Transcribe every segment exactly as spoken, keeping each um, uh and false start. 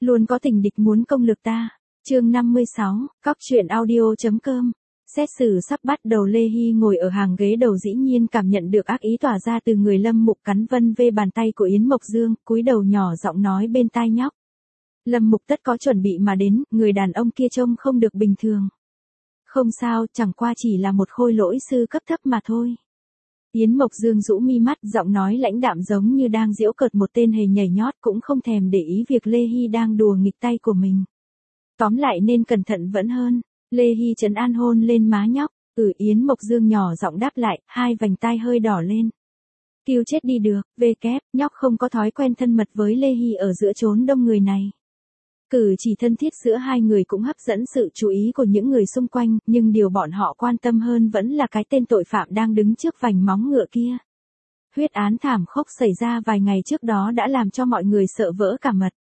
Luôn có tình địch muốn công lược ta. Chương năm mươi sáu, cóc truyện audio.com. Xét xử sắp bắt đầu. Lê Hy ngồi ở hàng ghế đầu dĩ nhiên cảm nhận được ác ý tỏa ra từ người Lâm Mục, cắn vân vê bàn tay của Yến Mộc Dương, cúi đầu nhỏ giọng nói bên tai nhóc. Lâm Mục tất có chuẩn bị mà đến, người đàn ông kia trông không được bình thường. Không sao, chẳng qua chỉ là một khôi lỗi sư cấp thấp mà thôi. Yến Mộc Dương rũ mi mắt, giọng nói lãnh đạm giống như đang giễu cợt một tên hề nhảy nhót, cũng không thèm để ý việc Lê Hy đang đùa nghịch tay của mình. Tóm lại nên cẩn thận vẫn hơn. Lê Hy trấn an hôn lên má nhóc. Ừ, Yến Mộc Dương nhỏ giọng đáp lại, hai vành tai hơi đỏ lên. Kêu chết đi được, về kép, nhóc không có thói quen thân mật với Lê Hy ở giữa chốn đông người này. Cử chỉ thân thiết giữa hai người cũng hấp dẫn sự chú ý của những người xung quanh, nhưng điều bọn họ quan tâm hơn vẫn là cái tên tội phạm đang đứng trước vành móng ngựa kia. Huyết án thảm khốc xảy ra vài ngày trước đó đã làm cho mọi người sợ vỡ cả mật.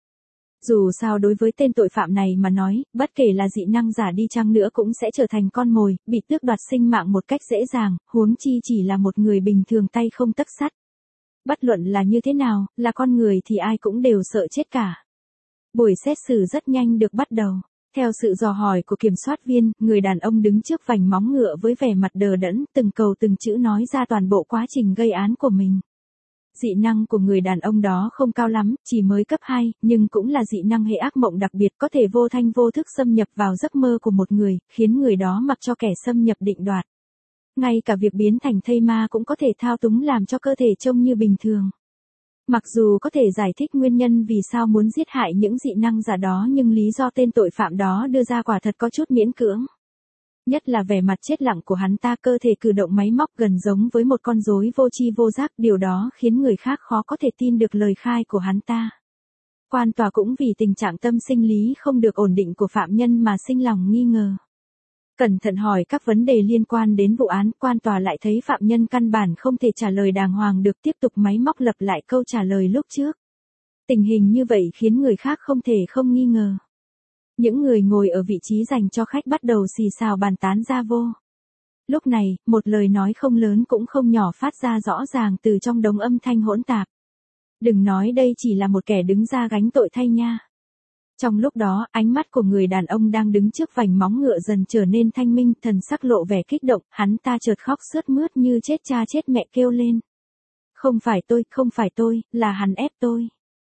Dù sao đối với tên tội phạm này mà nói, bất kể là dị năng giả đi chăng nữa cũng sẽ trở thành con mồi, bị tước đoạt sinh mạng một cách dễ dàng, huống chi chỉ là một người bình thường tay không tấc sắt. Bất luận là như thế nào, là con người thì ai cũng đều sợ chết cả. Buổi xét xử rất nhanh được bắt đầu. Theo sự dò hỏi của kiểm soát viên, người đàn ông đứng trước vành móng ngựa với vẻ mặt đờ đẫn, từng câu từng chữ nói ra toàn bộ quá trình gây án của mình. Dị năng của người đàn ông đó không cao lắm, chỉ mới cấp hai, nhưng cũng là dị năng hệ ác mộng đặc biệt, có thể vô thanh vô thức xâm nhập vào giấc mơ của một người, khiến người đó mặc cho kẻ xâm nhập định đoạt. Ngay cả việc biến thành thây ma cũng có thể thao túng làm cho cơ thể trông như bình thường. Mặc dù có thể giải thích nguyên nhân vì sao muốn giết hại những dị năng giả đó, nhưng lý do tên tội phạm đó đưa ra quả thật có chút miễn cưỡng. Nhất là vẻ mặt chết lặng của hắn ta, cơ thể cử động máy móc gần giống với một con rối vô tri vô giác, điều đó khiến người khác khó có thể tin được lời khai của hắn ta. Quan tòa cũng vì tình trạng tâm sinh lý không được ổn định của phạm nhân mà sinh lòng nghi ngờ. Cẩn thận hỏi các vấn đề liên quan đến vụ án, quan tòa lại thấy phạm nhân căn bản không thể trả lời đàng hoàng được, tiếp tục máy móc lặp lại câu trả lời lúc trước. Tình hình như vậy khiến người khác không thể không nghi ngờ. Những người ngồi ở vị trí dành cho khách bắt đầu xì xào bàn tán ra vô. Lúc này, một lời nói không lớn cũng không nhỏ phát ra rõ ràng từ trong đống âm thanh hỗn tạp. Đừng nói đây chỉ là một kẻ đứng ra gánh tội thay nha. Trong lúc đó, ánh mắt của người đàn ông đang đứng trước vành móng ngựa dần trở nên thanh minh, thần sắc lộ vẻ kích động, hắn ta chợt khóc sướt mướt như chết cha chết mẹ kêu lên. Không phải tôi, không phải tôi, là hắn ép tôi.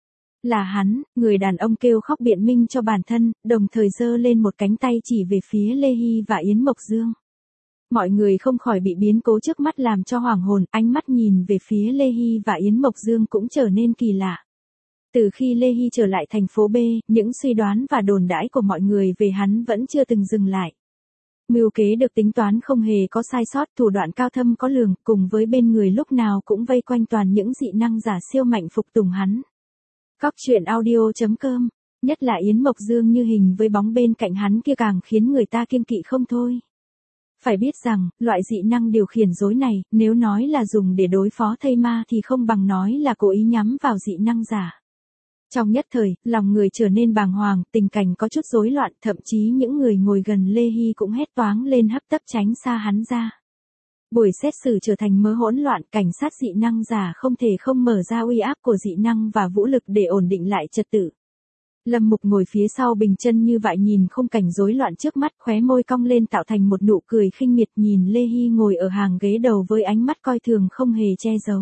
Là hắn, người đàn ông kêu khóc biện minh cho bản thân, đồng thời giơ lên một cánh tay chỉ về phía Lê Hy và Yến Mộc Dương. Mọi người không khỏi bị biến cố trước mắt làm cho hoảng hồn, ánh mắt nhìn về phía Lê Hy và Yến Mộc Dương cũng trở nên kỳ lạ. Từ khi Lê Hy trở lại thành phố B, những suy đoán và đồn đãi của mọi người về hắn vẫn chưa từng dừng lại. Mưu kế được tính toán không hề có sai sót, thủ đoạn cao thâm có lường, cùng với bên người lúc nào cũng vây quanh toàn những dị năng giả siêu mạnh phục tùng hắn. Cóc truyện audio.com, nhất là Yến Mộc Dương như hình với bóng bên cạnh hắn kia càng khiến người ta kiêng kỵ không thôi. Phải biết rằng, loại dị năng điều khiển rối này, nếu nói là dùng để đối phó thây ma thì không bằng nói là cố ý nhắm vào dị năng giả. Trong nhất thời, lòng người trở nên bàng hoàng, tình cảnh có chút rối loạn, thậm chí những người ngồi gần Lê Hy cũng hét toáng lên hấp tấp tránh xa hắn ra. Buổi xét xử trở thành mớ hỗn loạn, cảnh sát dị năng giả không thể không mở ra uy áp của dị năng và vũ lực để ổn định lại trật tự. Lâm Mục ngồi phía sau bình chân như vậy nhìn khung cảnh rối loạn trước mắt, khóe môi cong lên tạo thành một nụ cười khinh miệt, nhìn Lê Hy ngồi ở hàng ghế đầu với ánh mắt coi thường không hề che giấu.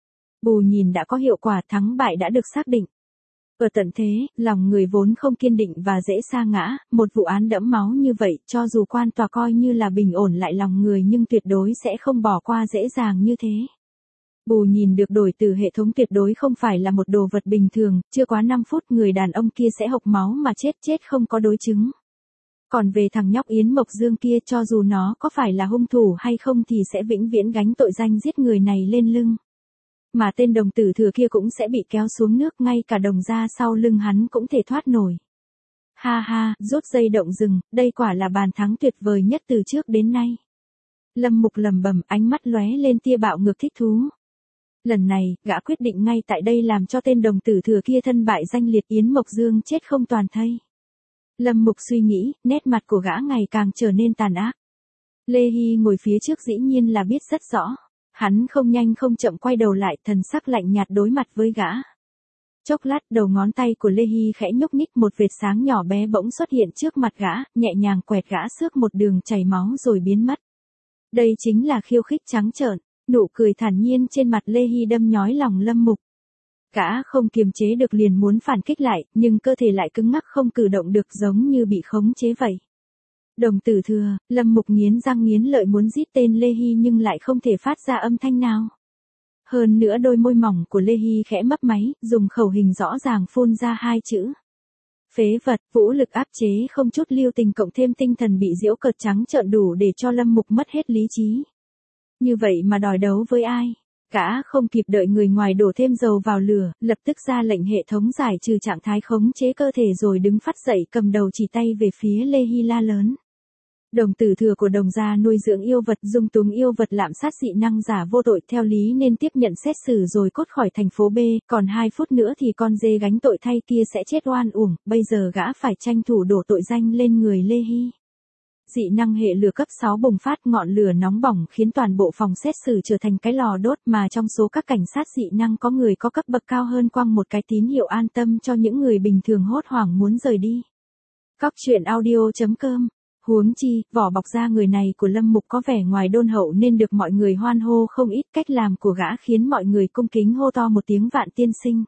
Bù nhìn đã có hiệu quả, thắng bại đã được xác định. Ở tận thế, lòng người vốn không kiên định và dễ sa ngã, một vụ án đẫm máu như vậy, cho dù quan tòa coi như là bình ổn lại lòng người nhưng tuyệt đối sẽ không bỏ qua dễ dàng như thế. Bù nhìn được đổi từ hệ thống tuyệt đối không phải là một đồ vật bình thường, chưa quá năm phút người đàn ông kia sẽ hộc máu mà chết chết không có đối chứng. Còn về thằng nhóc Yến Mộc Dương kia, cho dù nó có phải là hung thủ hay không thì sẽ vĩnh viễn gánh tội danh giết người này lên lưng. Mà tên đồng tử thừa kia cũng sẽ bị kéo xuống nước, ngay cả đồng ra sau lưng hắn cũng thể thoát nổi. Ha ha, rút dây động rừng, đây quả là bàn thắng tuyệt vời nhất từ trước đến nay. Lâm Mục lẩm bẩm, ánh mắt lóe lên tia bạo ngược thích thú. Lần này, gã quyết định ngay tại đây làm cho tên đồng tử thừa kia thân bại danh liệt, Yến Mộc Dương chết không toàn thây. Lâm Mục suy nghĩ, nét mặt của gã ngày càng trở nên tàn ác. Lê Hy ngồi phía trước dĩ nhiên là biết rất rõ. Hắn không nhanh không chậm quay đầu lại, thần sắc lạnh nhạt đối mặt với gã. Chốc lát đầu ngón tay của Lê Hy khẽ nhúc nhích, một vệt sáng nhỏ bé bỗng xuất hiện trước mặt gã, nhẹ nhàng quẹt gã xước một đường chảy máu rồi biến mất. Đây chính là khiêu khích trắng trợn, nụ cười thản nhiên trên mặt Lê Hy đâm nhói lòng Lâm Mục. Gã không kiềm chế được liền muốn phản kích lại, nhưng cơ thể lại cứng ngắc không cử động được, giống như bị khống chế vậy. Đồng tử thừa, Lâm Mục nghiến răng nghiến lợi muốn giết tên Lê Hy nhưng lại không thể phát ra âm thanh nào. Hơn nữa đôi môi mỏng của Lê Hy khẽ mấp máy, dùng khẩu hình rõ ràng phun ra hai chữ. Phế vật. Vũ lực áp chế không chút lưu tình cộng thêm tinh thần bị giễu cợt trắng trợn đủ để cho Lâm Mục mất hết lý trí. Như vậy mà đòi đấu với ai? Gã không kịp đợi người ngoài đổ thêm dầu vào lửa, lập tức ra lệnh hệ thống giải trừ trạng thái khống chế cơ thể rồi đứng phát dậy, cầm đầu chỉ tay về phía Lê Hy la lớn. Đồng tử thừa của Đồng gia nuôi dưỡng yêu vật, dung túng yêu vật, lạm sát dị năng giả vô tội, theo lý nên tiếp nhận xét xử rồi cốt khỏi thành phố B, còn hai phút nữa thì con dê gánh tội thay kia sẽ chết oan uổng, bây giờ gã phải tranh thủ đổ tội danh lên người Lê Hy. Dị năng hệ lửa cấp sáu bùng phát, ngọn lửa nóng bỏng khiến toàn bộ phòng xét xử trở thành cái lò đốt, mà trong số các cảnh sát dị năng có người có cấp bậc cao hơn quăng một cái tín hiệu an tâm cho những người bình thường hốt hoảng muốn rời đi. Cóc truyện audio chấm com. Huống chi, vỏ bọc da người này của Lâm Mục có vẻ ngoài đôn hậu nên được mọi người hoan hô không ít, cách làm của gã khiến mọi người cung kính hô to một tiếng Vạn tiên sinh.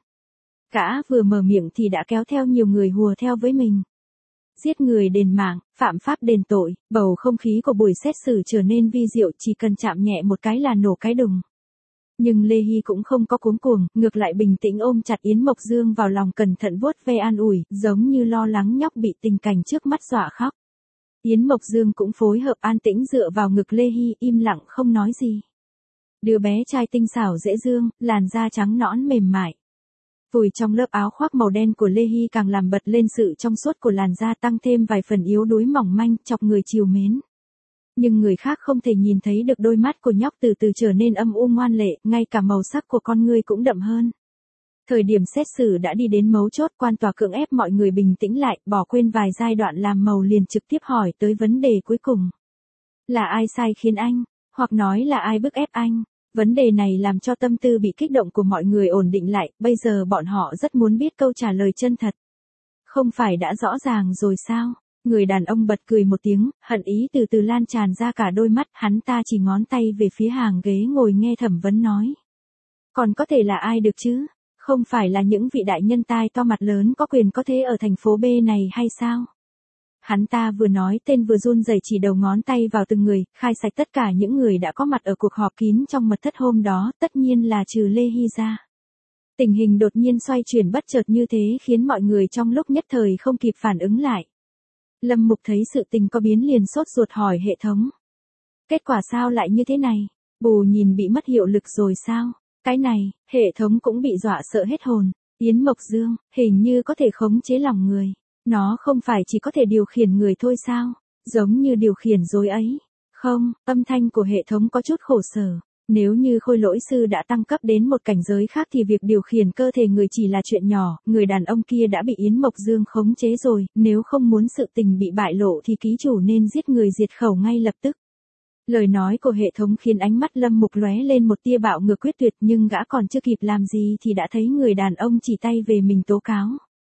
Gã vừa mở miệng thì đã kéo theo nhiều người hùa theo với mình. Giết người đền mạng, phạm pháp đền tội, bầu không khí của buổi xét xử trở nên vi diệu, chỉ cần chạm nhẹ một cái là nổ cái đùng. Nhưng Lê Hy cũng không có cuống cuồng, ngược lại bình tĩnh ôm chặt Yến Mộc Dương vào lòng, cẩn thận vuốt ve an ủi, giống như lo lắng nhóc bị tình cảnh trước mắt dọa khóc. Yến Mộc Dương cũng phối hợp an tĩnh dựa vào ngực Lê Hy, im lặng không nói gì. Đứa bé trai tinh xảo dễ thương, làn da trắng nõn mềm mại. Vùi trong lớp áo khoác màu đen của Lê Hy càng làm bật lên sự trong suốt của làn da, tăng thêm vài phần yếu đuối mỏng manh, chọc người trìu mến. Nhưng người khác không thể nhìn thấy được đôi mắt của nhóc từ từ trở nên âm u ngoan lệ, ngay cả màu sắc của con ngươi cũng đậm hơn. Thời điểm xét xử đã đi đến mấu chốt, quan tòa cưỡng ép mọi người bình tĩnh lại, bỏ quên vài giai đoạn làm màu liền trực tiếp hỏi tới vấn đề cuối cùng. Là ai sai khiến anh? Hoặc nói là ai bức ép anh? Vấn đề này làm cho tâm tư bị kích động của mọi người ổn định lại, bây giờ bọn họ rất muốn biết câu trả lời chân thật. Không phải đã rõ ràng rồi sao? Người đàn ông bật cười một tiếng, hận ý từ từ lan tràn ra cả đôi mắt, hắn ta chỉ ngón tay về phía hàng ghế ngồi nghe thẩm vấn nói. Còn có thể là ai được chứ? Không phải là những vị đại nhân tai to mặt lớn có quyền có thế ở thành phố B này hay sao? Hắn ta vừa nói tên vừa run rẩy chỉ đầu ngón tay vào từng người, khai sạch tất cả những người đã có mặt ở cuộc họp kín trong mật thất hôm đó, tất nhiên là trừ Lê Hy ra. Tình hình đột nhiên xoay chuyển bất chợt như thế khiến mọi người trong lúc nhất thời không kịp phản ứng lại. Lâm Mục thấy sự tình có biến liền sốt ruột hỏi hệ thống. Kết quả sao lại như thế này? Bù nhìn bị mất hiệu lực rồi sao? Cái này, hệ thống cũng bị dọa sợ hết hồn. Yến Mộc Dương, hình như có thể khống chế lòng người. Nó không phải chỉ có thể điều khiển người thôi sao? Giống như điều khiển dối ấy. Không, âm thanh của hệ thống có chút khổ sở. Nếu như khôi lỗi sư đã tăng cấp đến một cảnh giới khác thì việc điều khiển cơ thể người chỉ là chuyện nhỏ, người đàn ông kia đã bị Yến Mộc Dương khống chế rồi, nếu không muốn sự tình bị bại lộ thì ký chủ nên giết người diệt khẩu ngay lập tức. Lời nói của hệ thống khiến ánh mắt Lâm Mục lóe lên một tia bạo ngược quyết tuyệt, nhưng gã còn chưa kịp làm gì thì đã thấy người đàn ông chỉ tay về mình tố cáo.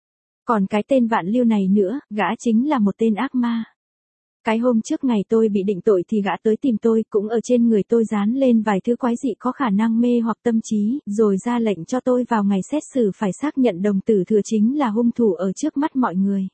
Còn cái tên Vạn Lưu này nữa, gã chính là một tên ác ma. Cái hôm trước ngày tôi bị định tội thì gã tới tìm tôi, cũng ở trên người tôi dán lên vài thứ quái dị có khả năng mê hoặc tâm trí, rồi ra lệnh cho tôi vào ngày xét xử phải xác nhận đồng tử thừa chính là hung thủ ở trước mắt mọi người.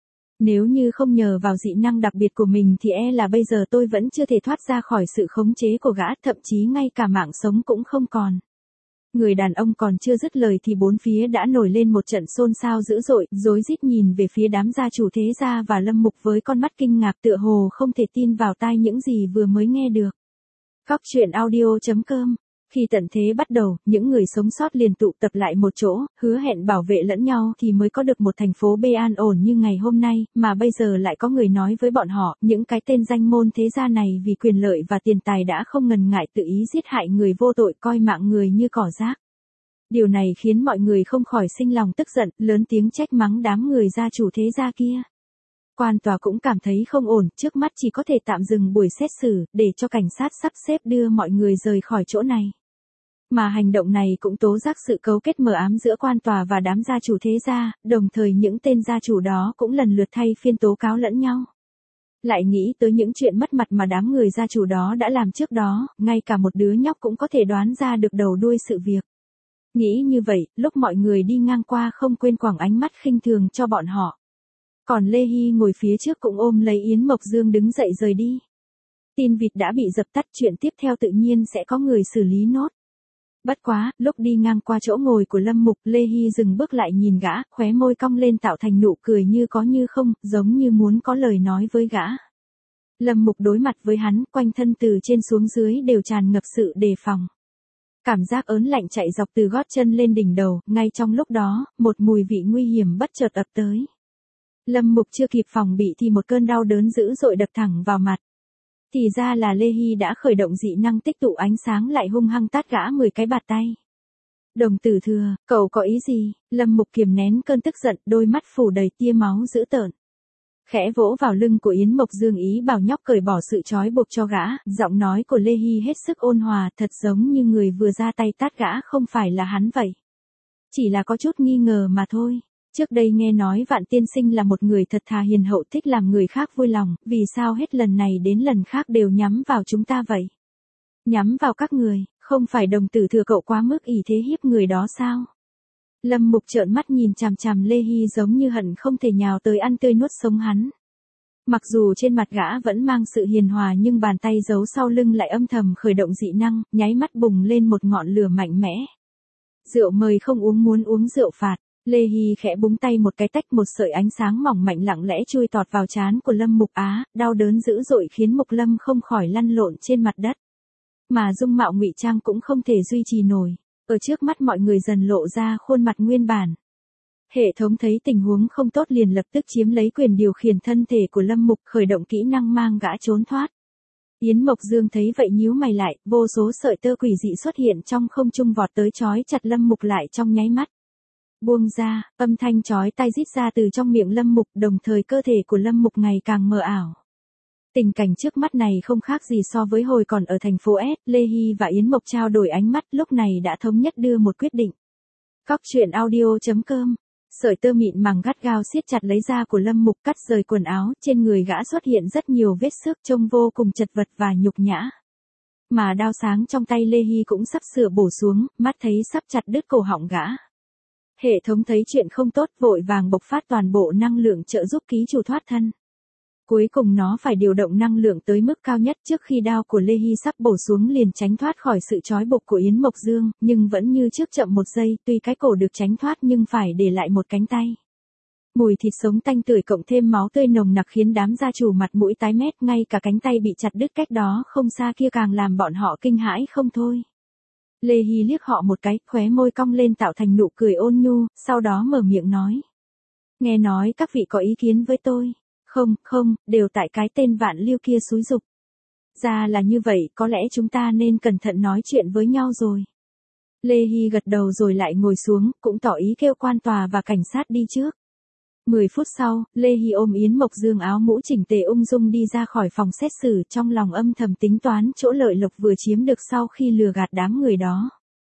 Nếu như không nhờ vào dị năng đặc biệt của mình thì e là bây giờ tôi vẫn chưa thể thoát ra khỏi sự khống chế của gã, thậm chí ngay cả mạng sống cũng không còn. Người đàn ông còn chưa dứt lời thì bốn phía đã nổi lên một trận xôn xao dữ dội, rối rít nhìn về phía đám gia chủ thế gia và Lâm Mục với con mắt kinh ngạc tựa hồ không thể tin vào tai những gì vừa mới nghe được. Cóc truyện audio chấm com. Khi tận thế bắt đầu, những người sống sót liền tụ tập lại một chỗ, hứa hẹn bảo vệ lẫn nhau thì mới có được một thành phố B an ổn như ngày hôm nay, mà bây giờ lại có người nói với bọn họ, những cái tên danh môn thế gia này vì quyền lợi và tiền tài đã không ngần ngại tự ý giết hại người vô tội, coi mạng người như cỏ rác. Điều này khiến mọi người không khỏi sinh lòng tức giận, lớn tiếng trách mắng đám người gia chủ thế gia kia. Quan tòa cũng cảm thấy không ổn, trước mắt chỉ có thể tạm dừng buổi xét xử, để cho cảnh sát sắp xếp đưa mọi người rời khỏi chỗ này. Mà hành động này cũng tố giác sự cấu kết mờ ám giữa quan tòa và đám gia chủ thế gia, đồng thời những tên gia chủ đó cũng lần lượt thay phiên tố cáo lẫn nhau. Lại nghĩ tới những chuyện mất mặt mà đám người gia chủ đó đã làm trước đó, ngay cả một đứa nhóc cũng có thể đoán ra được đầu đuôi sự việc. Nghĩ như vậy, lúc mọi người đi ngang qua không quên quẳng ánh mắt khinh thường cho bọn họ. Còn Lê Hy ngồi phía trước cũng ôm lấy Yến Mộc Dương đứng dậy rời đi. Tin vịt đã bị dập tắt, chuyện tiếp theo tự nhiên sẽ có người xử lý nốt. Bất quá, lúc đi ngang qua chỗ ngồi của Lâm Mục, Lê Hy dừng bước lại nhìn gã, khóe môi cong lên tạo thành nụ cười như có như không, giống như muốn có lời nói với gã. Lâm Mục đối mặt với hắn, quanh thân từ trên xuống dưới đều tràn ngập sự đề phòng. Cảm giác ớn lạnh chạy dọc từ gót chân lên đỉnh đầu, ngay trong lúc đó, một mùi vị nguy hiểm bất chợt ập tới. Lâm Mục chưa kịp phòng bị thì một cơn đau đớn dữ dội đập thẳng vào mặt. Thì ra là Lê Hy đã khởi động dị năng tích tụ ánh sáng lại hung hăng tát gã mười cái bạt tay. Đồng tử thừa, cậu có ý gì? Lâm Mục kiềm nén cơn tức giận, đôi mắt phủ đầy tia máu dữ tợn. Khẽ vỗ vào lưng của Yến Mộc Dương ý bảo nhóc cởi bỏ sự trói buộc cho gã, giọng nói của Lê Hy hết sức ôn hòa, thật giống như người vừa ra tay tát gã không phải là hắn vậy. Chỉ là có chút nghi ngờ mà thôi. Trước đây nghe nói Vạn tiên sinh là một người thật thà hiền hậu thích làm người khác vui lòng, vì sao hết lần này đến lần khác đều nhắm vào chúng ta vậy? Nhắm vào các người, không phải đồng tử thừa cậu quá mức ỷ thế hiếp người đó sao? Lâm Mục trợn mắt nhìn chằm chằm Lê Hy giống như hận không thể nhào tới ăn tươi nuốt sống hắn. Mặc dù trên mặt gã vẫn mang sự hiền hòa nhưng bàn tay giấu sau lưng lại âm thầm khởi động dị năng, nháy mắt bùng lên một ngọn lửa mạnh mẽ. Rượu mời không uống muốn uống rượu phạt. Lê Hy khẽ búng tay một cái tách một sợi ánh sáng mỏng mạnh lặng lẽ chui tọt vào trán của Lâm Mục Á, đau đớn dữ dội khiến Mục Lâm không khỏi lăn lộn trên mặt đất. Mà dung mạo ngụy trang cũng không thể duy trì nổi, ở trước mắt mọi người dần lộ ra khuôn mặt nguyên bản. Hệ thống thấy tình huống không tốt liền lập tức chiếm lấy quyền điều khiển thân thể của Lâm Mục, khởi động kỹ năng mang gã trốn thoát. Yến Mộc Dương thấy vậy nhíu mày lại, vô số sợi tơ quỷ dị xuất hiện trong không trung vọt tới trói chặt Lâm Mục lại trong nháy mắt. Buông ra, âm thanh chói tai rít ra từ trong miệng Lâm Mục, đồng thời cơ thể của Lâm Mục ngày càng mờ ảo. Tình cảnh trước mắt này không khác gì so với hồi còn ở thành phố S, Lê Hy và Yến Mộc trao đổi ánh mắt, lúc này đã thống nhất đưa một quyết định. Cóc truyện audio chấm com. Sợi tơ mịn màng gắt gao siết chặt lấy da của Lâm Mục, cắt rời quần áo, trên người gã xuất hiện rất nhiều vết xước trông vô cùng chật vật và nhục nhã. Mà đao sáng trong tay Lê Hy cũng sắp sửa bổ xuống, mắt thấy sắp chặt đứt cổ họng gã. Hệ thống thấy chuyện không tốt vội vàng bộc phát toàn bộ năng lượng trợ giúp ký chủ thoát thân. Cuối cùng nó phải điều động năng lượng tới mức cao nhất trước khi đao của Lê Hy sắp bổ xuống liền tránh thoát khỏi sự trói buộc của Yến Mộc Dương, nhưng vẫn như trước chậm một giây, tuy cái cổ được tránh thoát nhưng phải để lại một cánh tay. Mùi thịt sống tanh tưởi cộng thêm máu tươi nồng nặc khiến đám gia chủ mặt mũi tái mét, ngay cả cánh tay bị chặt đứt cách đó không xa kia càng làm bọn họ kinh hãi không thôi. Lê Hy liếc họ một cái, khóe môi cong lên tạo thành nụ cười ôn nhu, sau đó mở miệng nói. Nghe nói các vị có ý kiến với tôi. Không, không, đều tại cái tên Vạn Liêu kia xúi giục. Ra là như vậy, có lẽ chúng ta nên cẩn thận nói chuyện với nhau rồi. Lê Hy gật đầu rồi lại ngồi xuống, cũng tỏ ý kêu quan tòa và cảnh sát đi trước. Mười phút sau, Lê Hy ôm Yến Mộc Dương áo mũ chỉnh tề ung dung đi ra khỏi phòng xét xử, trong lòng âm thầm tính toán chỗ lợi lộc vừa chiếm được sau khi lừa gạt đám người đó.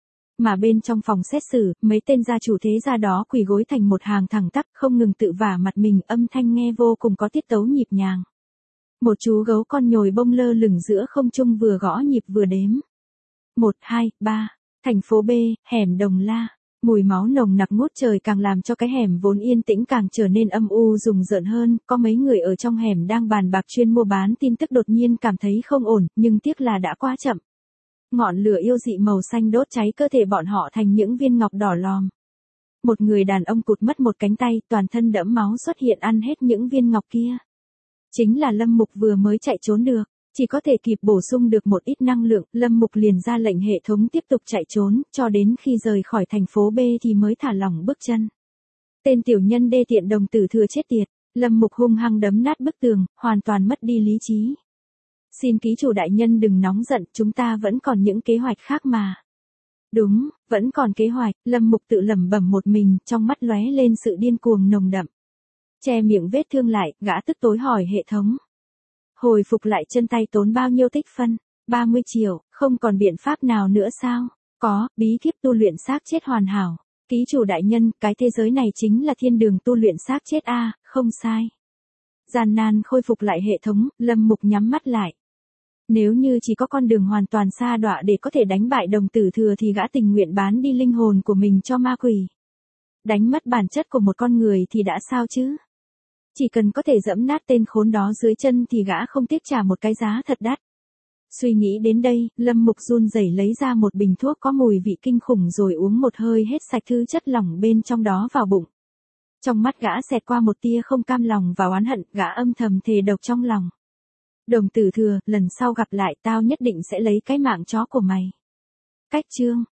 Mà bên trong phòng xét xử, mấy tên gia chủ thế gia đó quỳ gối thành một hàng thẳng tắp, không ngừng tự vả mặt mình, âm thanh nghe vô cùng có tiết tấu nhịp nhàng. Một chú gấu con nhồi bông lơ lửng giữa không trung vừa gõ nhịp vừa đếm. Một, hai, ba, thành phố B, hẻm Đồng La. Mùi máu nồng nặc ngút trời càng làm cho cái hẻm vốn yên tĩnh càng trở nên âm u rùng rợn hơn, có mấy người ở trong hẻm đang bàn bạc chuyên mua bán tin tức đột nhiên cảm thấy không ổn, nhưng tiếc là đã quá chậm. Ngọn lửa yêu dị màu xanh đốt cháy cơ thể bọn họ thành những viên ngọc đỏ lòm. Một người đàn ông cụt mất một cánh tay, toàn thân đẫm máu xuất hiện ăn hết những viên ngọc kia. Chính là Lâm Mục vừa mới chạy trốn được, chỉ có thể kịp bổ sung được một ít năng lượng, Lâm Mục liền ra lệnh hệ thống tiếp tục chạy trốn, cho đến khi rời khỏi thành phố B thì mới thả lỏng bước chân. Tên tiểu nhân đê tiện đồng tử thừa chết tiệt, Lâm Mục hung hăng đấm nát bức tường, hoàn toàn mất đi lý trí. Xin ký chủ đại nhân đừng nóng giận, chúng ta vẫn còn những kế hoạch khác mà. Đúng, vẫn còn kế hoạch, Lâm Mục tự lẩm bẩm một mình, trong mắt lóe lên sự điên cuồng nồng đậm. Che miệng vết thương lại, gã tức tối hỏi hệ thống. Hồi phục lại chân tay tốn bao nhiêu tích phân? ba mươi triệu, không còn biện pháp nào nữa sao? Có, bí kíp tu luyện xác chết hoàn hảo. Ký chủ đại nhân, cái thế giới này chính là thiên đường tu luyện xác chết a, không sai. Gian nan khôi phục lại hệ thống, Lâm Mục nhắm mắt lại. Nếu như chỉ có con đường hoàn toàn sa đọa để có thể đánh bại đồng tử thừa thì gã tình nguyện bán đi linh hồn của mình cho ma quỷ. Đánh mất bản chất của một con người thì đã sao chứ? Chỉ cần có thể dẫm nát tên khốn đó dưới chân thì gã không tiếc trả một cái giá thật đắt. Suy nghĩ đến đây, Lâm Mục run rẩy lấy ra một bình thuốc có mùi vị kinh khủng rồi uống một hơi hết sạch thứ chất lỏng bên trong đó vào bụng. Trong mắt gã xẹt qua một tia không cam lòng và oán hận, gã âm thầm thề độc trong lòng. Đồng tử thừa, lần sau gặp lại tao nhất định sẽ lấy cái mạng chó của mày. Cách chương